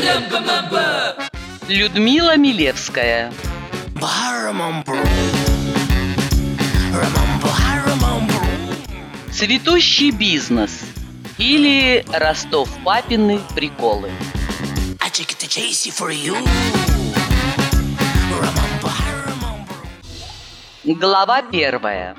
Людмила Милевская. Цветущий бизнес или Ростов-папины приколы. Глава 1.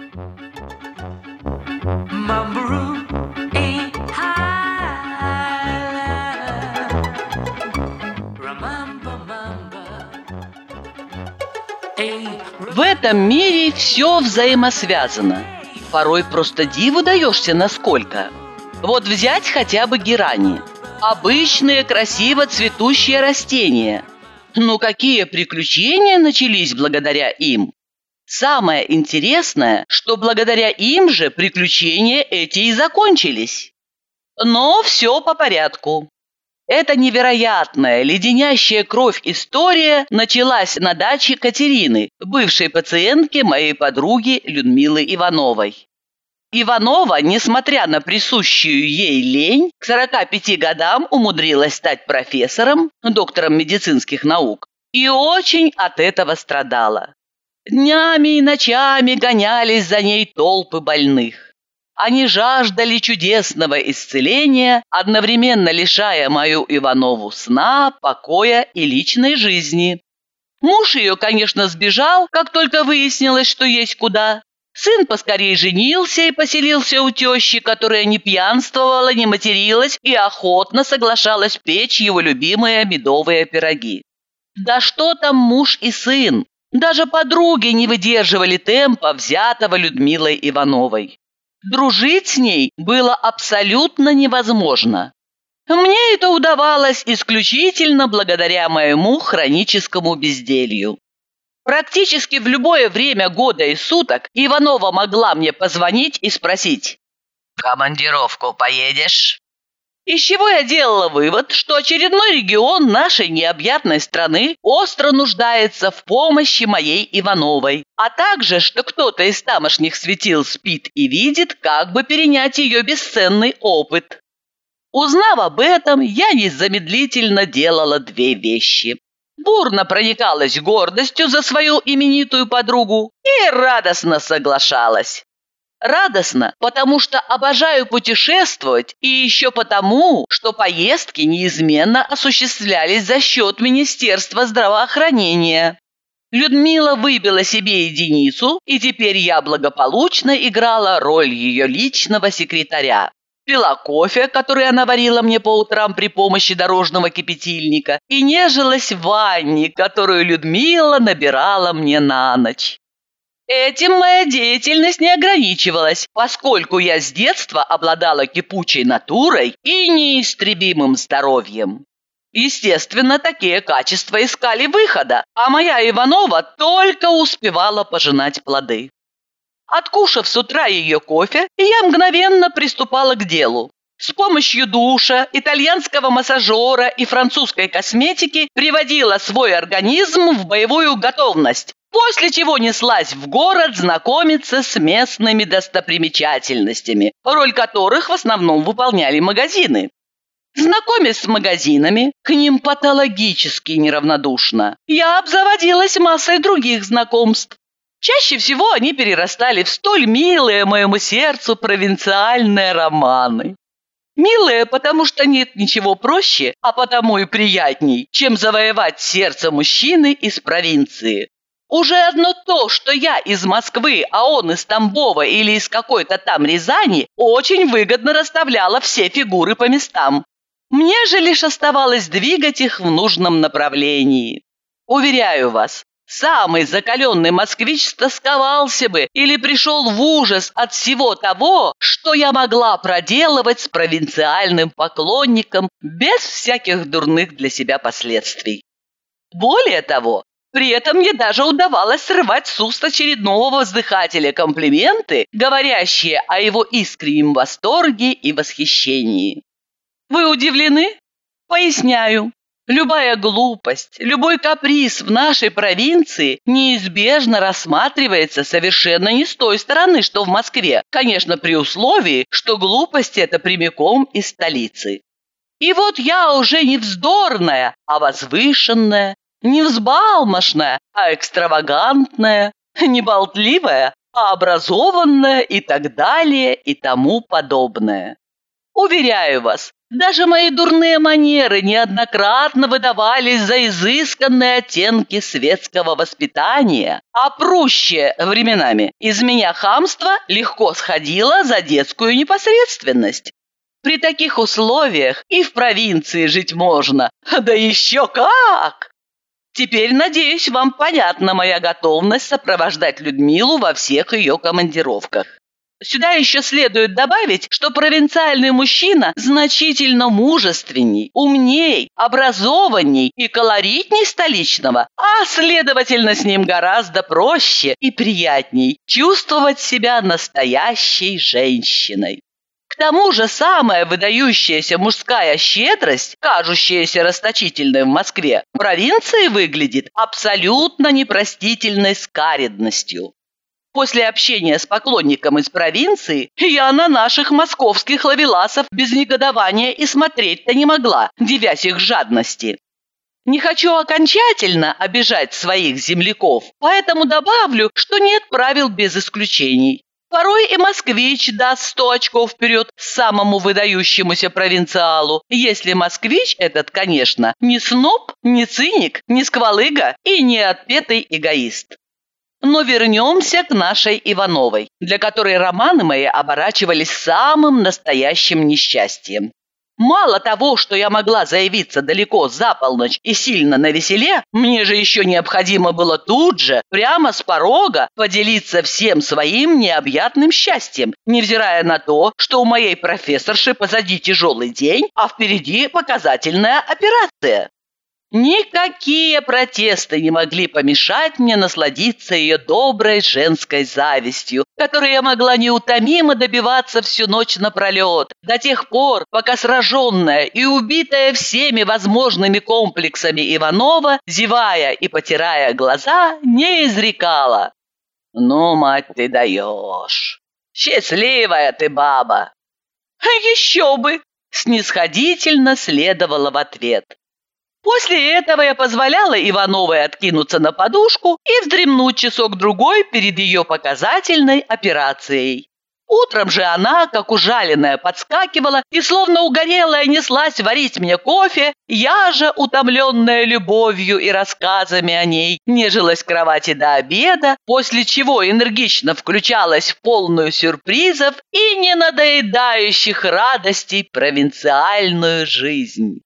В этом мире все взаимосвязано. Порой просто диву даешься насколько. Вот взять хотя бы герани. Обычные красиво цветущие растения. Ну какие приключения начались благодаря им? Самое интересное, что благодаря им же приключения эти и закончились. Но все по порядку. Эта невероятная, леденящая кровь история началась на даче Катерины, бывшей пациентки моей подруги Людмилы Ивановой. Иванова, несмотря на присущую ей лень, к 45 годам умудрилась стать профессором, доктором медицинских наук, и очень от этого страдала. Днями и ночами гонялись за ней толпы больных. Они жаждали чудесного исцеления, одновременно лишая мою Иванову сна, покоя и личной жизни. Муж ее, конечно, сбежал, как только выяснилось, что есть куда. Сын поскорей женился и поселился у тещи, которая не пьянствовала, не материлась и охотно соглашалась печь его любимые медовые пироги. Да что там муж и сын? Даже подруги не выдерживали темпа, взятого Людмилой Ивановой. Дружить с ней было абсолютно невозможно. Мне это удавалось исключительно благодаря моему хроническому безделью. Практически в любое время года и суток Иванова могла мне позвонить и спросить: «В командировку поедешь?» Из чего я делала вывод, что очередной регион нашей необъятной страны остро нуждается в помощи моей Ивановой, а также, что кто-то из тамошних светил спит и видит, как бы перенять ее бесценный опыт. Узнав об этом, я незамедлительно делала две вещи. Бурно проникалась гордостью за свою именитую подругу и радостно соглашалась. Радостно, потому что обожаю путешествовать, и еще потому, что поездки неизменно осуществлялись за счет Министерства здравоохранения. Людмила выбила себе единицу, и теперь я благополучно играла роль ее личного секретаря. Пила кофе, который она варила мне по утрам при помощи дорожного кипятильника, и нежилась в ванне, которую Людмила набирала мне на ночь. Этим моя деятельность не ограничивалась, поскольку я с детства обладала кипучей натурой и неистребимым здоровьем. Естественно, такие качества искали выхода, а моя Иванова только успевала пожинать плоды. Откушав с утра ее кофе, я мгновенно приступала к делу. С помощью душа, итальянского массажера и французской косметики приводила свой организм в боевую готовность, после чего неслась в город знакомиться с местными достопримечательностями, роль которых в основном выполняли магазины. Знакомясь с магазинами, к ним патологически неравнодушно, я обзаводилась массой других знакомств. Чаще всего они перерастали в столь милые моему сердцу провинциальные романы. Милые, потому что нет ничего проще, а потому и приятней, чем завоевать сердце мужчины из провинции. Уже одно то, что я из Москвы, а он из Тамбова или из какой-то там Рязани, очень выгодно расставляло все фигуры по местам. Мне же лишь оставалось двигать их в нужном направлении. Уверяю вас, самый закаленный москвич стосковался бы или пришел в ужас от всего того, что я могла проделывать с провинциальным поклонником без всяких дурных для себя последствий. Более того, при этом мне даже удавалось срывать с уст очередного воздыхателя комплименты, говорящие о его искреннем восторге и восхищении. Вы удивлены? Поясняю. Любая глупость, любой каприз в нашей провинции неизбежно рассматривается совершенно не с той стороны, что в Москве, конечно, при условии, что глупость эта прямиком из столицы. И вот я уже не вздорная, а возвышенная, не взбалмошная, а экстравагантная, не болтливая, а образованная и так далее и тому подобное. Уверяю вас, даже мои дурные манеры неоднократно выдавались за изысканные оттенки светского воспитания, а прущее временами из меня хамство легко сходило за детскую непосредственность. При таких условиях и в провинции жить можно, да еще как! Теперь, надеюсь, вам понятна моя готовность сопровождать Людмилу во всех ее командировках. Сюда еще следует добавить, что провинциальный мужчина значительно мужественней, умней, образованней и колоритней столичного, а, следовательно, с ним гораздо проще и приятней чувствовать себя настоящей женщиной. К тому же самая выдающаяся мужская щедрость, кажущаяся расточительной в Москве, в провинции выглядит абсолютно непростительной скаредностью. После общения с поклонником из провинции я на наших московских ловеласов без негодования и смотреть-то не могла, дивясь их жадности. Не хочу окончательно обижать своих земляков, поэтому добавлю, что нет правил без исключений. Порой и москвич даст 100 очков вперед самому выдающемуся провинциалу, если москвич этот, конечно, не сноб, не циник, не сквалыга и не отпетый эгоист. Но вернемся к нашей Ивановой, для которой романы мои оборачивались самым настоящим несчастьем. Мало того, что я могла заявиться далеко за полночь и сильно навеселе, мне же еще необходимо было тут же, прямо с порога, поделиться всем своим необъятным счастьем, невзирая на то, что у моей профессорши позади тяжелый день, а впереди показательная операция. Никакие протесты не могли помешать мне насладиться ее доброй женской завистью, которой я могла неутомимо добиваться всю ночь напролет, до тех пор, пока сраженная и убитая всеми возможными комплексами Иванова, зевая и потирая глаза, не изрекала: «Ну, мать, ты даешь! Счастливая ты баба!» «А еще бы!» — снисходительно следовало в ответ. После этого я позволяла Ивановой откинуться на подушку и вздремнуть часок-другой перед ее показательной операцией. Утром же она, как ужаленная, подскакивала и, словно угорелая, неслась варить мне кофе. Я же, утомленная любовью и рассказами о ней, нежилась в кровати до обеда, после чего энергично включалась в полную сюрпризов и ненадоедающих радостей провинциальную жизнь.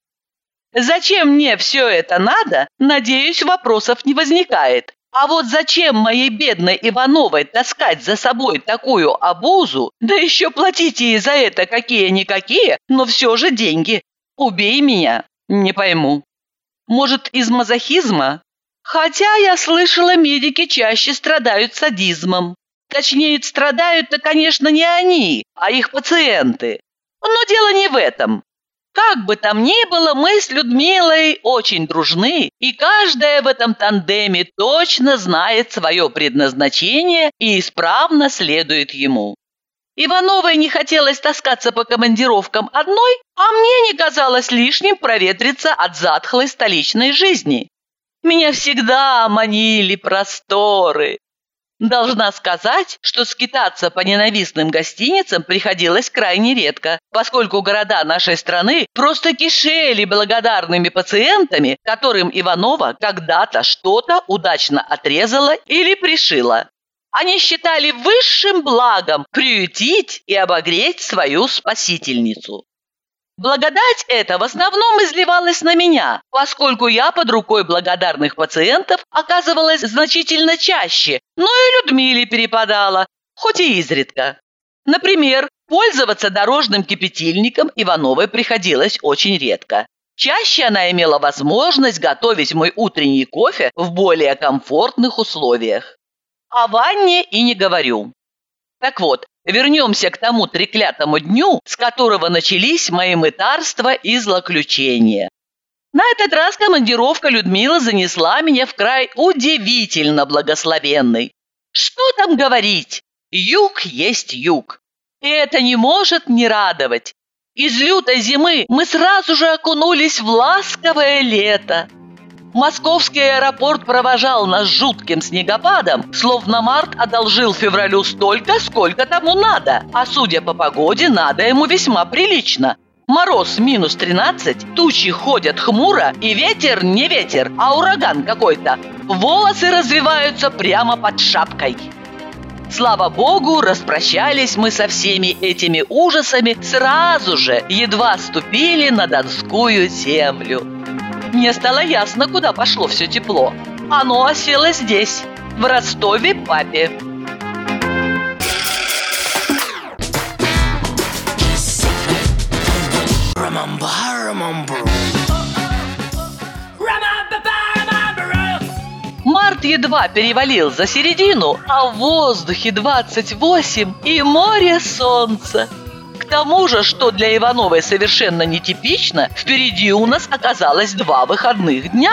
Зачем мне все это надо, надеюсь, вопросов не возникает. А вот зачем моей бедной Ивановой таскать за собой такую обузу, да еще платить ей за это какие-никакие, но все же деньги? Убей меня, не пойму. Может, из мазохизма? Хотя я слышала, медики чаще страдают садизмом. Точнее, страдают-то, конечно, не они, а их пациенты. Но дело не в этом. Как бы там ни было, мы с Людмилой очень дружны, и каждая в этом тандеме точно знает свое предназначение и исправно следует ему. Ивановой не хотелось таскаться по командировкам одной, а мне не казалось лишним проветриться от затхлой столичной жизни. Меня всегда манили просторы. Должна сказать, что скитаться по ненавистным гостиницам приходилось крайне редко, поскольку города нашей страны просто кишели благодарными пациентами, которым Иванова когда-то что-то удачно отрезала или пришила. Они считали высшим благом приютить и обогреть свою спасительницу. Благодать эта в основном изливалась на меня, поскольку я под рукой благодарных пациентов оказывалась значительно чаще, но и Людмиле перепадала, хоть и изредка. Например, пользоваться дорожным кипятильником Ивановой приходилось очень редко. Чаще она имела возможность готовить мой утренний кофе в более комфортных условиях. О ванне и не говорю. Так вот, вернемся к тому треклятому дню, с которого начались мои мытарства и злоключения. На этот раз командировка Людмилы занесла меня в край удивительно благословенный. Что там говорить? Юг есть юг. И это не может не радовать. Из лютой зимы мы сразу же окунулись в ласковое лето. Московский аэропорт провожал нас жутким снегопадом, словно март одолжил февралю столько, сколько тому надо. А судя по погоде, надо ему весьма прилично. Мороз минус 13, тучи ходят хмуро, и ветер не ветер, а ураган какой-то. Волосы развиваются прямо под шапкой. Слава богу, распрощались мы со всеми этими ужасами сразу же, едва ступили на Донскую землю. Мне стало ясно, куда пошло все тепло. Оно осело здесь, в Ростове-Папе. Март едва перевалил за середину, а в воздухе 28 и море солнца. К тому же, что для Ивановой совершенно нетипично, впереди у нас оказалось 2 выходных дня.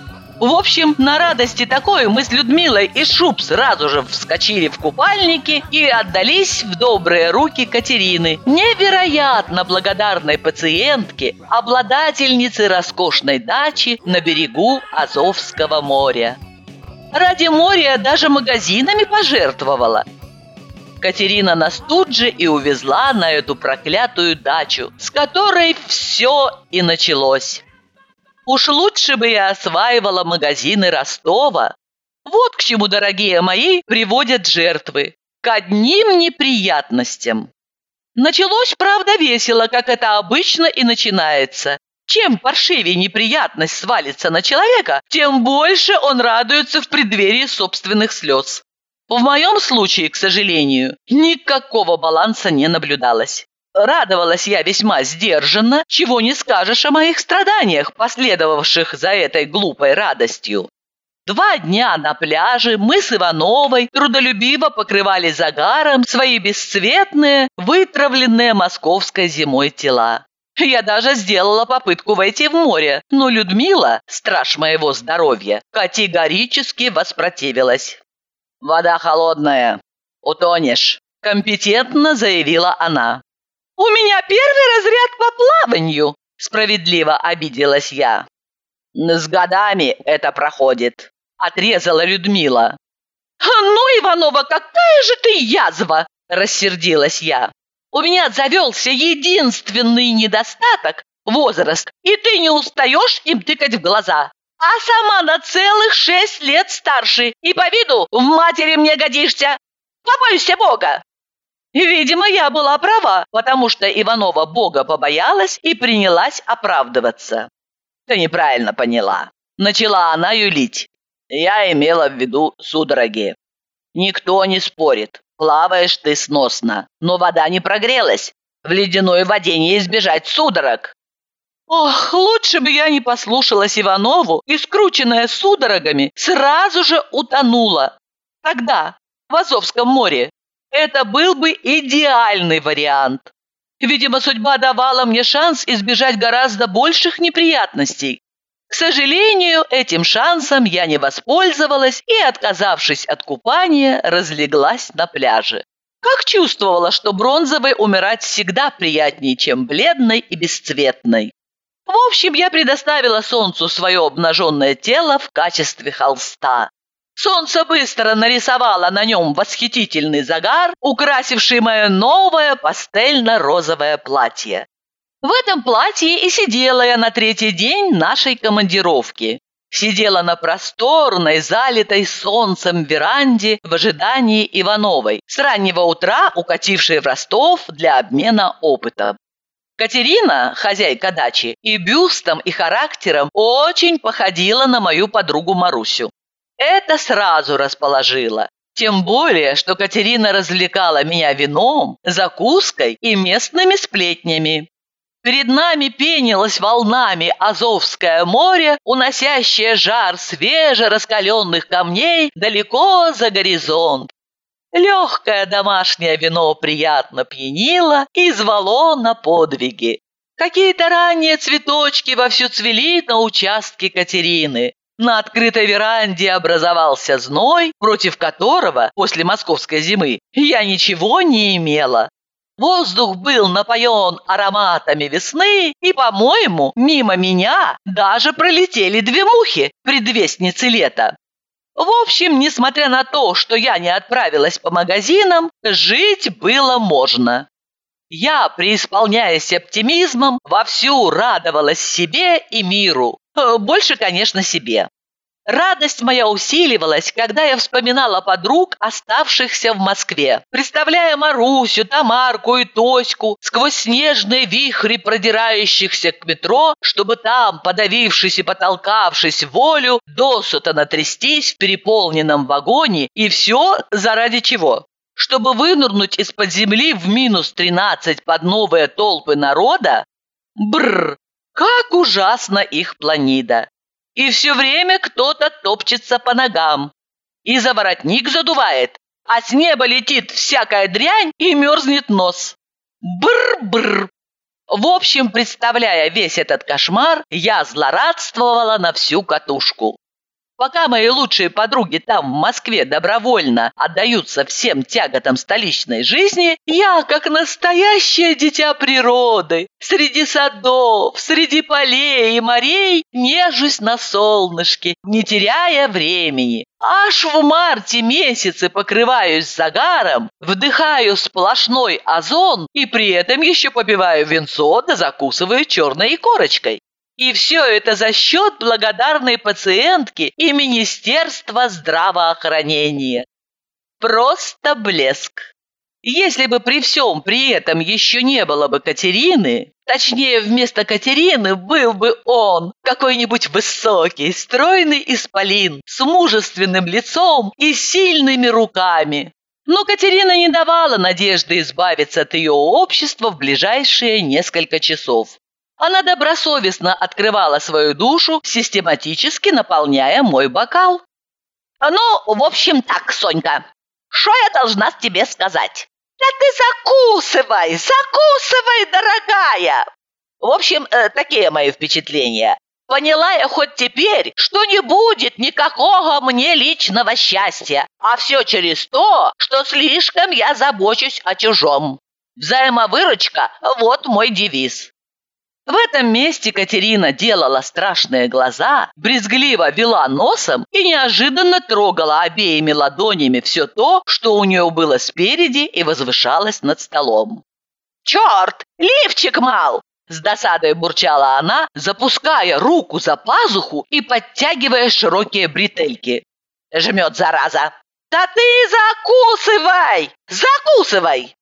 В общем, на радости такой мы с Людмилой и Шуб сразу же вскочили в купальники и отдались в добрые руки Катерины, невероятно благодарной пациентке, обладательнице роскошной дачи на берегу Азовского моря. Ради моря даже магазинами пожертвовала. Катерина нас тут же и увезла на эту проклятую дачу, с которой все и началось. Уж лучше бы я осваивала магазины Ростова. Вот к чему, дорогие мои, приводят жертвы. К одним неприятностям. Началось, правда, весело, как это обычно и начинается. Чем паршивее неприятность свалится на человека, тем больше он радуется в преддверии собственных слез. В моем случае, к сожалению, никакого баланса не наблюдалось. Радовалась я весьма сдержанно, чего не скажешь о моих страданиях, последовавших за этой глупой радостью. 2 дня на пляже мы с Ивановой трудолюбиво покрывали загаром свои бесцветные, вытравленные московской зимой тела. Я даже сделала попытку войти в море, но Людмила, страж моего здоровья, категорически воспротивилась. «Вода холодная, утонешь», – компетентно заявила она. «У меня 1-й разряд по плаванию», – справедливо обиделась я. «С годами это проходит», – отрезала Людмила. «Ну, Иванова, какая же ты язва!» – рассердилась я. «У меня завелся единственный недостаток – возраст, и ты не устаешь им тыкать в глаза. А сама на целых 6 лет старше, и по виду в матери мне годишься. Побойся Бога!» Видимо, я была права, потому что Иванова Бога побоялась и принялась оправдываться. «Ты неправильно поняла», – начала она юлить. «Я имела в виду судороги. Никто не спорит, плаваешь ты сносно, но вода не прогрелась. В ледяной воде не избежать судорог». Ох, лучше бы я не послушалась Иванову и, скрученная судорогами, сразу же утонула. Тогда, в Азовском море. Это был бы идеальный вариант. Видимо, судьба давала мне шанс избежать гораздо больших неприятностей. К сожалению, этим шансом я не воспользовалась и, отказавшись от купания, разлеглась на пляже. Как чувствовала, что бронзовой умирать всегда приятнее, чем бледной и бесцветной. В общем, я предоставила солнцу свое обнаженное тело в качестве холста. Солнце быстро нарисовало на нем восхитительный загар, украсивший мое новое пастельно-розовое платье. В этом платье и сидела я на 3-й день нашей командировки. Сидела на просторной, залитой солнцем веранде в ожидании Ивановой, с раннего утра укатившей в Ростов для обмена опытом. Катерина, хозяйка дачи, и бюстом, и характером очень походила на мою подругу Марусю. Это сразу расположило. Тем более, что Катерина развлекала меня вином, закуской и местными сплетнями. Перед нами пенилось волнами Азовское море, уносящее жар свежераскаленных камней далеко за горизонт. Легкое домашнее вино приятно пьянило и звало на подвиги. Какие-то ранние цветочки вовсю цвели на участке Катерины. На открытой веранде образовался зной, против которого после московской зимы я ничего не имела. Воздух был напоен ароматами весны, и, по-моему, мимо меня даже пролетели 2 мухи, предвестницы лета. В общем, несмотря на то, что я не отправилась по магазинам, жить было можно. Я, преисполняясь оптимизмом, вовсю радовалась себе и миру. Больше, конечно, себе. Радость моя усиливалась, когда я вспоминала подруг, оставшихся в Москве, представляя Марусю, Тамарку и Тоську сквозь снежные вихри, продирающихся к метро, чтобы там, подавившись и потолкавшись в волю, досыта натрястись в переполненном вагоне, и все заради чего? Чтобы вынырнуть из-под земли в -13 под новые толпы народа? Бррр, как ужасно их планида! И все время кто-то топчется по ногам. И за воротник задувает, а с неба летит всякая дрянь и мерзнет нос. Бррр-бррр. В общем, представляя весь этот кошмар, я злорадствовала на всю катушку. Пока мои лучшие подруги там, в Москве, добровольно отдаются всем тяготам столичной жизни, я, как настоящее дитя природы, среди садов, среди полей и морей, нежусь на солнышке, не теряя времени. Аж в марте месяце покрываюсь загаром, вдыхаю сплошной озон и при этом еще попиваю винцо да закусываю черной икорочкой. И все это за счет благодарной пациентки и Министерства здравоохранения. Просто блеск. Если бы при всем при этом еще не было бы Катерины, точнее, вместо Катерины был бы он, какой-нибудь высокий, стройный исполин, с мужественным лицом и сильными руками. Но Катерина не давала надежды избавиться от ее общества в ближайшие несколько часов. Она добросовестно открывала свою душу, систематически наполняя мой бокал. «Ну, в общем так, Сонька, что я должна тебе сказать? Да ты закусывай, дорогая!» В общем, такие мои впечатления. Поняла я хоть теперь, что не будет никакого мне личного счастья, а все через то, что слишком я забочусь о чужом. Взаимовыручка – вот мой девиз. В этом месте Катерина делала страшные глаза, брезгливо вела носом и неожиданно трогала обеими ладонями все то, что у нее было спереди и возвышалось над столом. «Черт, лифчик мал!» – с досадой бурчала она, запуская руку за пазуху и подтягивая широкие бретельки. Жмет, зараза. «Да ты закусывай!»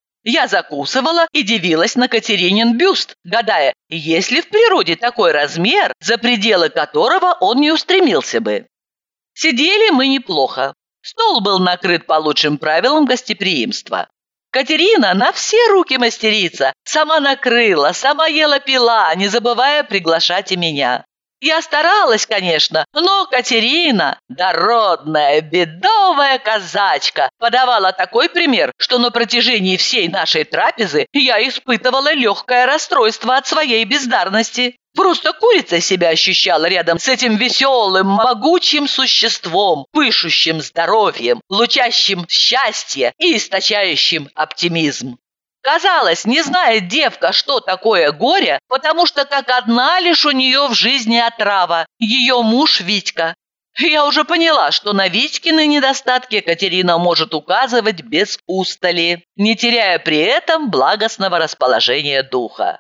Я закусывала и дивилась на Катеринин бюст, гадая, есть ли в природе такой размер, за пределы которого он не устремился бы. Сидели мы неплохо. Стол был накрыт по лучшим правилам гостеприимства. Катерина на все руки мастерица, сама накрыла, сама ела-пила, не забывая приглашать и меня. Я старалась, конечно, но Катерина, дородная, бедовая казачка, подавала такой пример, что на протяжении всей нашей трапезы я испытывала легкое расстройство от своей бездарности. Просто курицей себя ощущала рядом с этим веселым, могучим существом, пышущим здоровьем, лучащим счастье и источающим оптимизм. Казалось, не знает девка, что такое горе, потому что как одна лишь у нее в жизни отрава – ее муж Витька. Я уже поняла, что на Витькины недостатки Катерина может указывать без устали, не теряя при этом благостного расположения духа.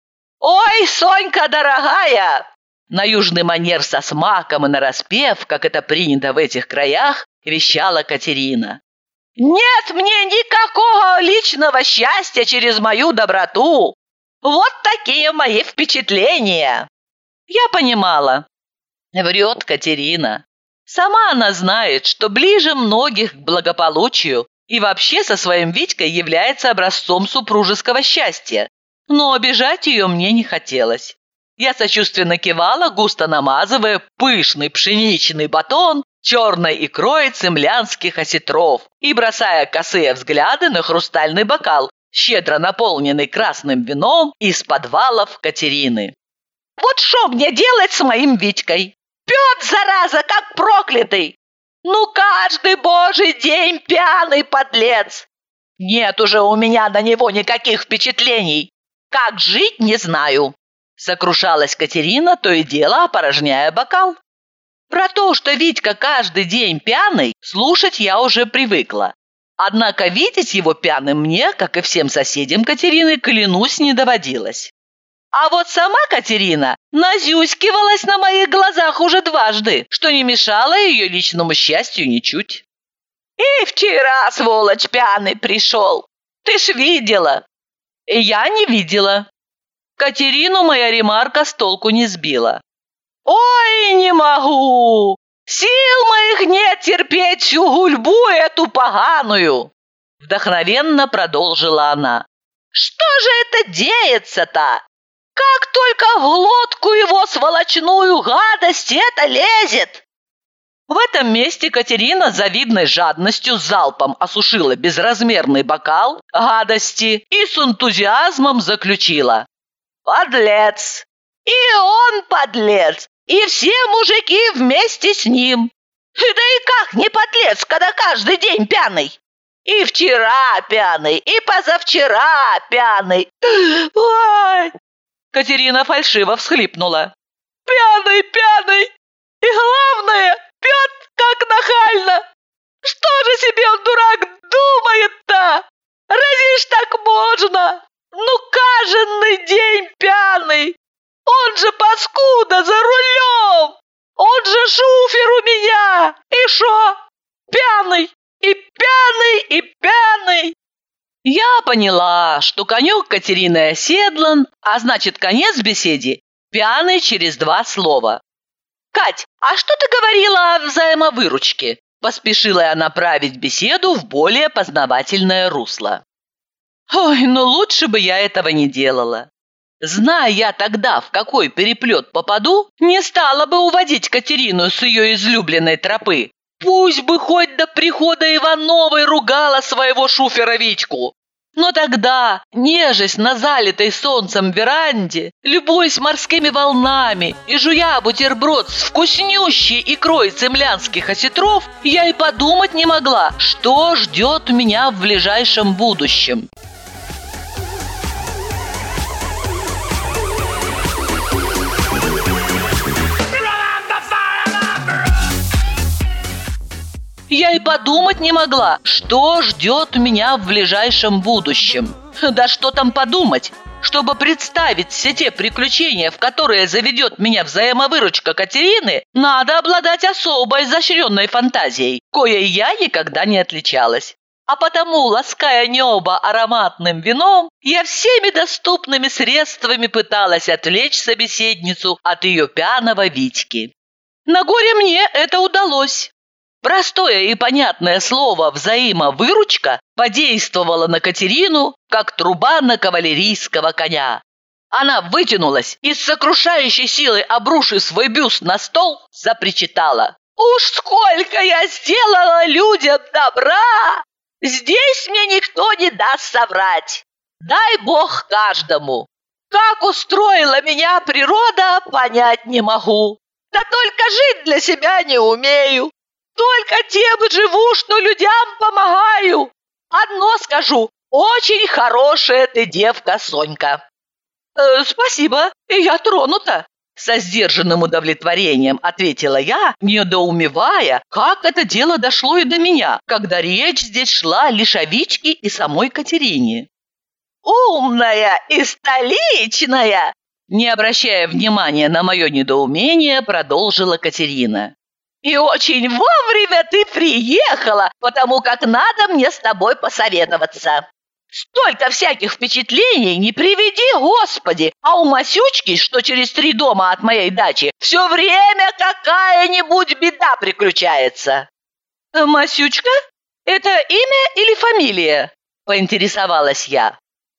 «Ой, Сонька дорогая!» На южный манер со смаком и нараспев, как это принято в этих краях, вещала Катерина. «Нет мне никакого личного счастья через мою доброту. Вот такие мои впечатления». Я понимала. Врет Катерина. Сама она знает, что ближе многих к благополучию и вообще со своим Витькой является образцом супружеского счастья. Но обижать ее мне не хотелось. Я сочувственно кивала, густо намазывая пышный пшеничный батон черной икрой цимлянских осетров и бросая косые взгляды на хрустальный бокал, щедро наполненный красным вином из подвалов Катерины. «Вот что мне делать с моим Витькой? Пьет, зараза, как проклятый! Ну, каждый божий день пьяный подлец! Нет уже у меня на него никаких впечатлений. Как жить, не знаю. Сокрушалась Катерина, то и дело опорожняя бокал. Про то, что Витька каждый день пьяный, слушать я уже привыкла. Однако видеть его пьяным мне, как и всем соседям Катерины, клянусь, не доводилось. А вот сама Катерина назюзькивалась на моих глазах уже дважды, что не мешало ее личному счастью ничуть. И вчера, сволочь, пьяный пришел. Ты ж видела. Я не видела. Катерину моя ремарка с толку не сбила. Ой, не могу. Сил моих нет терпеть всю гульбу эту поганую. Вдохновенно продолжила она. Что же это деется-то? Как только в глотку его сволочную гадость это лезет. В этом месте Катерина с завидной жадностью залпом осушила безразмерный бокал гадости и с энтузиазмом заключила. Подлец! И он подлец! И все мужики вместе с ним! Да и как не подлец, когда каждый день пьяный? И вчера пьяный, и позавчера пьяный! Ой! Катерина фальшиво всхлипнула. Пьяный, пьяный! И главное, пьет как нахально! Что же себе он, дурак, думает-то? Разве ж так можно? Ну, каждый день пьяный! Он же паскуда за рулем! Он же шуфер у меня! И шо? Пьяный! И пьяный, и пьяный! Я поняла, что конек Катерины оседлан, а значит, конец беседе пьяный через 2 слова. «Кать, а что ты говорила о взаимовыручке?» Поспешила я направить беседу в более познавательное русло. Ой, ну лучше бы я этого не делала. Зная я тогда, в какой переплет попаду, не стала бы уводить Катерину с ее излюбленной тропы. Пусть бы хоть до прихода Ивановой ругала своего шуфера Витьку. Но тогда, нежесть на залитой солнцем веранде, любуясь морскими волнами и жуя бутерброд с вкуснющей икрой цемлянских осетров, я и подумать не могла, что ждет меня в ближайшем будущем. Я и подумать не могла, что ждет меня в ближайшем будущем. Да что там подумать? Чтобы представить все те приключения, в которые заведет меня взаимовыручка Катерины, надо обладать особо изощренной фантазией, коей я никогда не отличалась. А потому, лаская небо ароматным вином, я всеми доступными средствами пыталась отвлечь собеседницу от ее пьяного Витьки. На горе мне это удалось. Простое и понятное слово «взаимовыручка» подействовало на Катерину, как труба на кавалерийского коня. Она вытянулась и с сокрушающей силой, обрушив свой бюст на стол, запричитала. «Уж сколько я сделала людям добра! Здесь мне никто не даст соврать! Дай Бог каждому! Как устроила меня природа, понять не могу! Да только жить для себя не умею! Только тем живу, что людям помогаю. Одно скажу, очень хорошая ты девка, Сонька». «Спасибо, я тронута», — со сдержанным удовлетворением ответила я, недоумевая, как это дело дошло и до меня, когда речь здесь шла лишь о Витьке и самой Катерине. «Умная и столичная», — не обращая внимания на мое недоумение, продолжила Катерина. «И очень вовремя ты приехала, потому как надо мне с тобой посоветоваться. Столько всяких впечатлений не приведи, Господи, а у Масючки, что через 3 дома от моей дачи, все время какая-нибудь беда приключается». «Масючка? Это имя или фамилия?» – поинтересовалась я.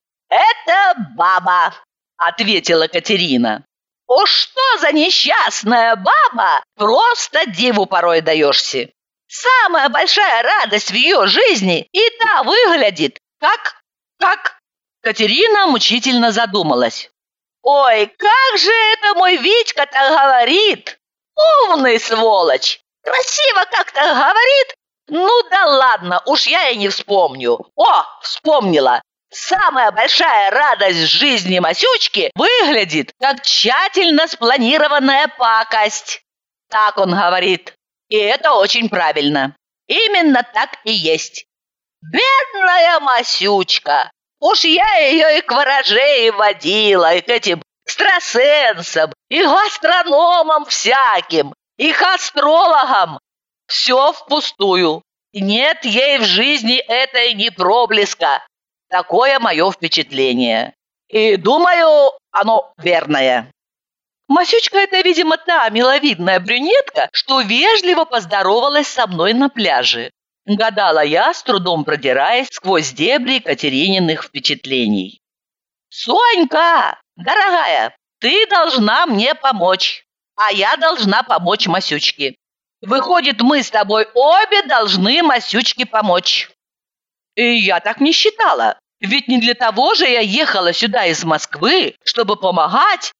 «Это баба», – ответила Катерина. «О, что за несчастная баба! Просто диву порой даешься. Самая большая радость в ее жизни, и та выглядит, как...» Катерина мучительно задумалась. «Ой, как же это мой Витька-то говорит! Умный сволочь! Красиво как-то говорит, Ну да ладно, уж я и не вспомню. О, вспомнила. Самая большая радость жизни Масючки выглядит как тщательно спланированная пакость. Так он говорит. И это очень правильно. Именно так и есть. Бедная Масючка. Уж я ее и к ворожее водила, и к этим экстрасенсам, и гастрономам всяким, и к астрологам. Все впустую. Нет ей в жизни этой ни проблеска. Такое мое впечатление. И думаю, оно верное. Масючка — это, видимо, та миловидная брюнетка, что вежливо поздоровалась со мной на пляже. Гадала я, с трудом продираясь сквозь дебри Катерининых впечатлений. «Сонька, дорогая, ты должна мне помочь, а я должна помочь Масючке. Выходит, мы с тобой обе должны Масючке помочь». И я так не считала. Ведь не для того же я ехала сюда из Москвы, чтобы помогать,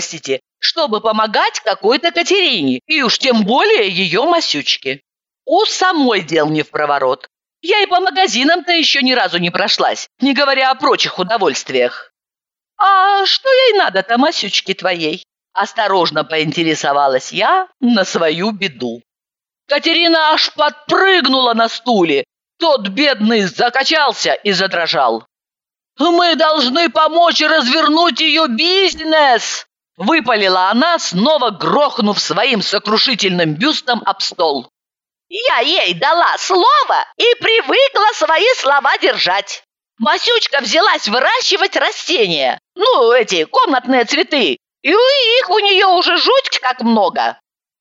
чтобы помогать какой-то Катерине, и уж тем более ее Масючке. У самой дел не впроворот. Я и по магазинам-то еще ни разу не прошлась, не говоря о прочих удовольствиях. «А что ей надо-то, Масючке твоей?» Осторожно поинтересовалась я на свою беду. Катерина аж подпрыгнула на стуле. Тот бедный закачался и задрожал. «Мы должны помочь развернуть ее бизнес!» Выпалила она, снова грохнув своим сокрушительным бюстом об стол. Я ей дала слово и привыкла свои слова держать. Масючка взялась выращивать растения, эти комнатные цветы, и их у нее уже жуть как много.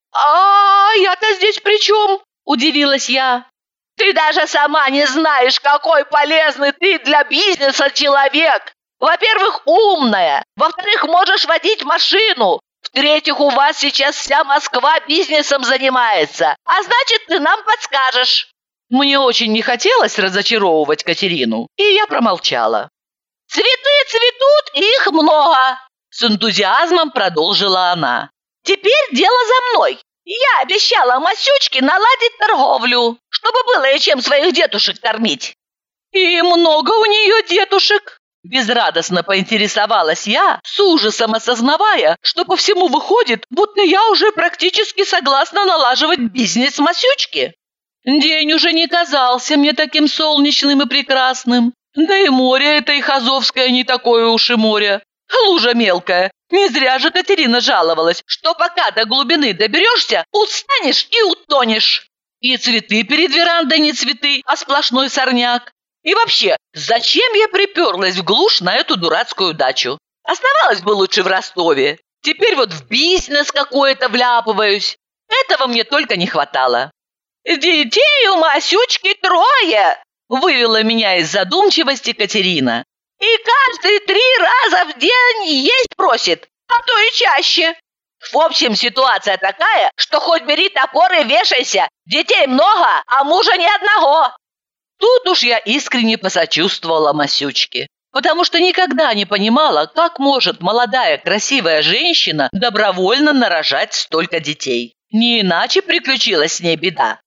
«А я-то здесь при чем?» – удивилась я. «Ты даже сама не знаешь, какой полезный ты для бизнеса человек. Во-первых, умная. Во-вторых, можешь водить машину. В-третьих, у вас сейчас вся Москва бизнесом занимается. А значит, ты нам подскажешь». Мне очень не хотелось разочаровывать Катерину, и я промолчала. «Цветы цветут, и их много», – с энтузиазмом продолжила она. «Теперь дело за мной. Я обещала Масючке наладить торговлю, чтобы было и чем своих детушек кормить». «И много у нее детушек?» Безрадостно поинтересовалась я, с ужасом осознавая, что по всему выходит, будто я уже практически согласна налаживать бизнес Масючки. День уже не казался мне таким солнечным и прекрасным. Да и море это их Азовское не такое уж и море. Лужа мелкая. Не зря же Катерина жаловалась, что пока до глубины доберешься, устанешь и утонешь. И цветы перед верандой не цветы, а сплошной сорняк. И вообще, зачем я приперлась в глушь на эту дурацкую дачу? Оставалась бы лучше в Ростове. Теперь вот в бизнес какой-то вляпываюсь. Этого мне только не хватало. «Детей у Масючки 3!» – вывела меня из задумчивости Катерина. «И каждые 3 раза в день есть просит, а то и чаще. В общем, ситуация такая, что хоть бери топор и вешайся. Детей много, а мужа ни одного». Тут уж я искренне посочувствовала Масючке, потому что никогда не понимала, как может молодая красивая женщина добровольно нарожать столько детей. Не иначе приключилась с ней беда.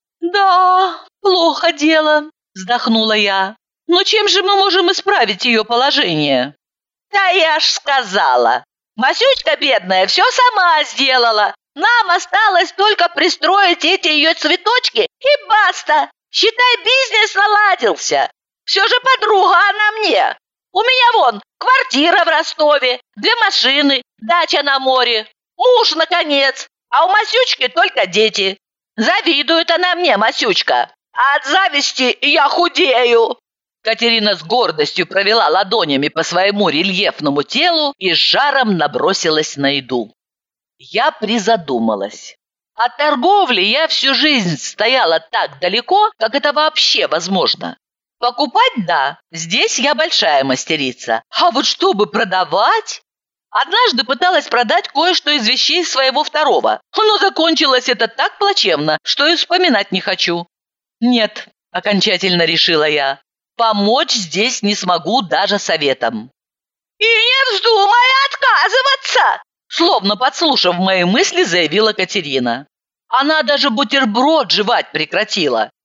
«Да, плохо дело», – вздохнула я. «Но чем же мы можем исправить ее положение?» «Да я ж сказала. Масючка бедная все сама сделала. Нам осталось только пристроить эти ее цветочки и баста. Считай, бизнес наладился. Все же подруга она мне. У меня вон квартира в Ростове, 2 машины, дача на море, муж, наконец, а у Масючки только дети. Завидует она мне, Масючка. А от зависти я худею». Катерина с гордостью провела ладонями по своему рельефному телу и с жаром набросилась на еду. Я призадумалась. От торговли я всю жизнь стояла так далеко, как это вообще возможно. Покупать – да, здесь я большая мастерица. А вот чтобы продавать… Однажды пыталась продать кое-что из вещей своего второго, но закончилось это так плачевно, что и вспоминать не хочу. Нет, окончательно решила я, помочь здесь не смогу даже советом. «И не вздумай отказываться!» Словно подслушав мои мысли, заявила Катерина. Она даже бутерброд жевать прекратила.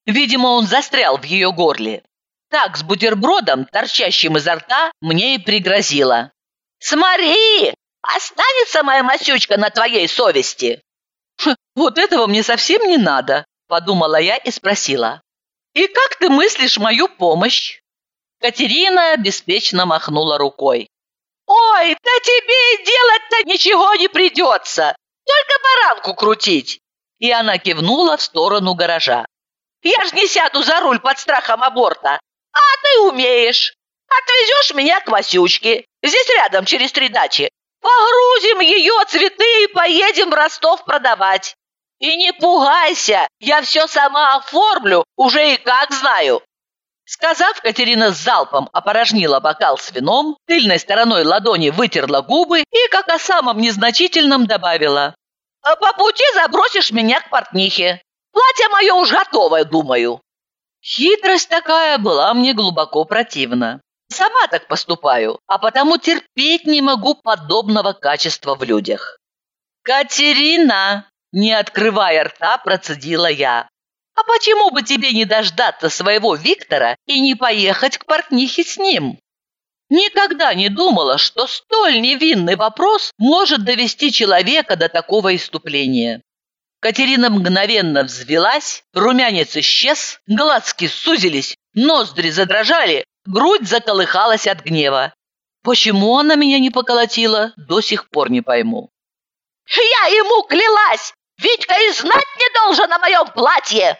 Видимо, он застрял в ее горле. Так, с бутербродом, торчащим изо рта, мне и пригрозила. «Смотри, останется моя Масючка на твоей совести!» Вот этого мне совсем не надо, подумала я и спросила. «И как ты мыслишь мою помощь?» Катерина беспечно махнула рукой. «Ой, да тебе и делать-то ничего не придется, только баранку крутить!» И она кивнула в сторону гаража. «Я ж не сяду за руль под страхом аборта, а ты умеешь. Отвезешь меня к Масючке, здесь рядом через 3 дачи. Погрузим ее цветы и поедем в Ростов продавать. И не пугайся, я все сама оформлю, уже и как знаю». Сказав, Катерина с залпом опорожнила бокал с вином, тыльной стороной ладони вытерла губы и, как о самом незначительном, добавила. «По пути забросишь меня к портнихе. Платье мое уж готовое, думаю». Хитрость такая была мне глубоко противна. Сама так поступаю, а потому терпеть не могу подобного качества в людях. «Катерина!» – не открывая рта, процедила я. «А почему бы тебе не дождаться своего Виктора и не поехать к портнихе с ним?» Никогда не думала, что столь невинный вопрос может довести человека до такого исступления. Катерина мгновенно взвилась, румянец исчез, глазки сузились, ноздри задрожали, грудь заколыхалась от гнева. Почему она меня не поколотила, до сих пор не пойму. «Я ему клялась! Витька и знать не должен о моем платье!»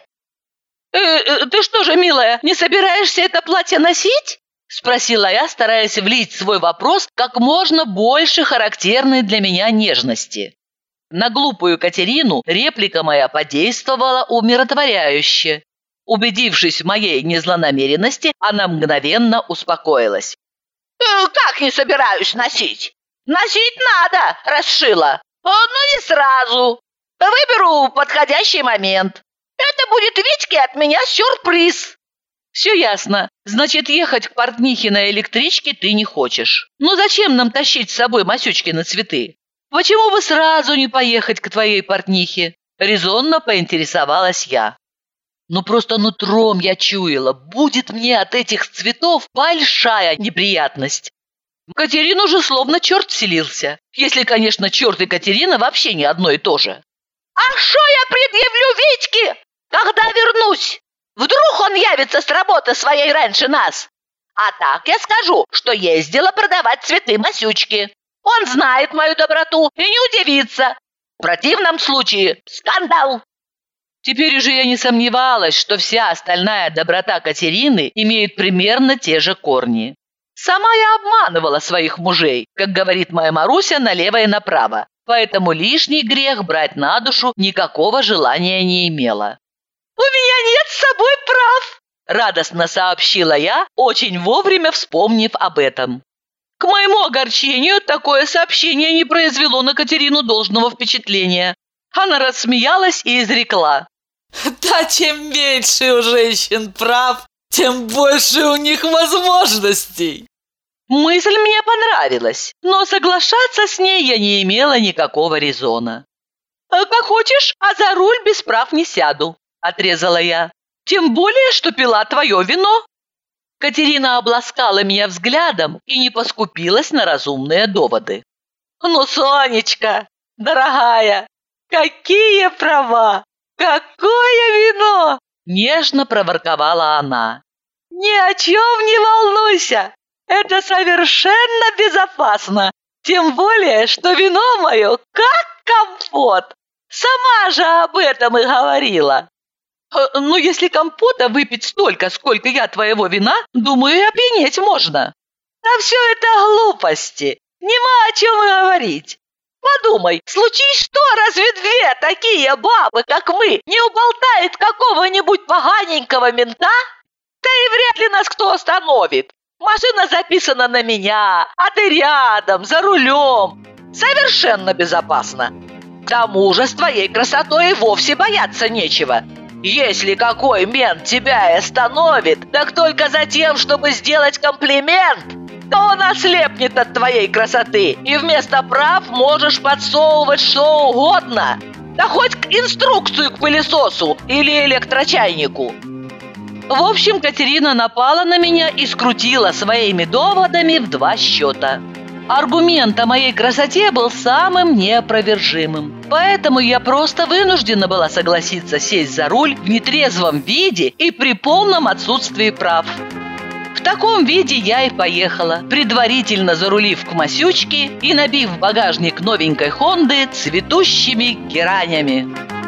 «Ты что же, милая, не собираешься это платье носить?» – спросила я, стараясь влить в свой вопрос как можно больше характерной для меня нежности. На глупую Катерину реплика моя подействовала умиротворяюще. Убедившись в моей незлонамеренности, она мгновенно успокоилась. «Как не собираюсь носить? Носить надо, расшила. Но не сразу. Выберу подходящий момент. Это будет Витьке от меня сюрприз». «Все ясно. Значит, ехать к портнихе на электричке ты не хочешь. Ну зачем нам тащить с собой Масючкины цветы? Почему бы сразу не поехать к твоей портнихе?» Резонно поинтересовалась я. Ну просто нутром я чуяла, будет мне от этих цветов большая неприятность. В Катерину же словно черт вселился. Если, конечно, черт и Катерина вообще не одно и то же. «А шо я предъявлю Витьке, когда вернусь? Вдруг он явится с работы своей раньше нас? А так я скажу, что ездила продавать цветы Масючке. Он знает мою доброту и не удивится. В противном случае скандал». Теперь уже я не сомневалась, что вся остальная доброта Катерины имеет примерно те же корни. Сама я обманывала своих мужей, как говорит моя Маруся, налево и направо, поэтому лишний грех брать на душу никакого желания не имела. «У меня нет с собой прав», – радостно сообщила я, очень вовремя вспомнив об этом. К моему огорчению, такое сообщение не произвело на Катерину должного впечатления. Она рассмеялась и изрекла. «Да чем меньше у женщин прав, тем больше у них возможностей». Мысль мне понравилась, но соглашаться с ней я не имела никакого резона. «Как хочешь, а за руль без прав не сяду», – отрезала я. «Тем более, что пила твое вино». Катерина обласкала меня взглядом и не поскупилась на разумные доводы. «Ну, Сонечка, дорогая, какие права! Какое вино!» – нежно проворковала она. «Ни о чем не волнуйся, это совершенно безопасно, тем более, что вино мое как компот. Сама же об этом и говорила. Ну, если компота выпить столько, сколько я твоего вина, думаю, и опьянеть можно. Да все это глупости, нема о чем и говорить. Подумай, случись что, разве 2 такие бабы, как мы, не уболтает какого-нибудь поганенького мента? Да и вряд ли нас кто остановит. Машина записана на меня, а ты рядом, за рулем. Совершенно безопасно. К тому же с твоей красотой и вовсе бояться нечего. Если какой мент тебя и остановит, так только за тем, чтобы сделать комплимент, то он ослепнет от твоей красоты, и вместо прав можешь подсовывать что угодно. Да хоть инструкцию к пылесосу или электрочайнику. В общем, Катерина напала на меня и скрутила своими доводами в 2 счета. Аргумент о моей красоте был самым неопровержимым. Поэтому я просто вынуждена была согласиться сесть за руль в нетрезвом виде и при полном отсутствии прав. В таком виде я и поехала, предварительно зарулив к Масючке и набив багажник новенькой Хонды цветущими геранями.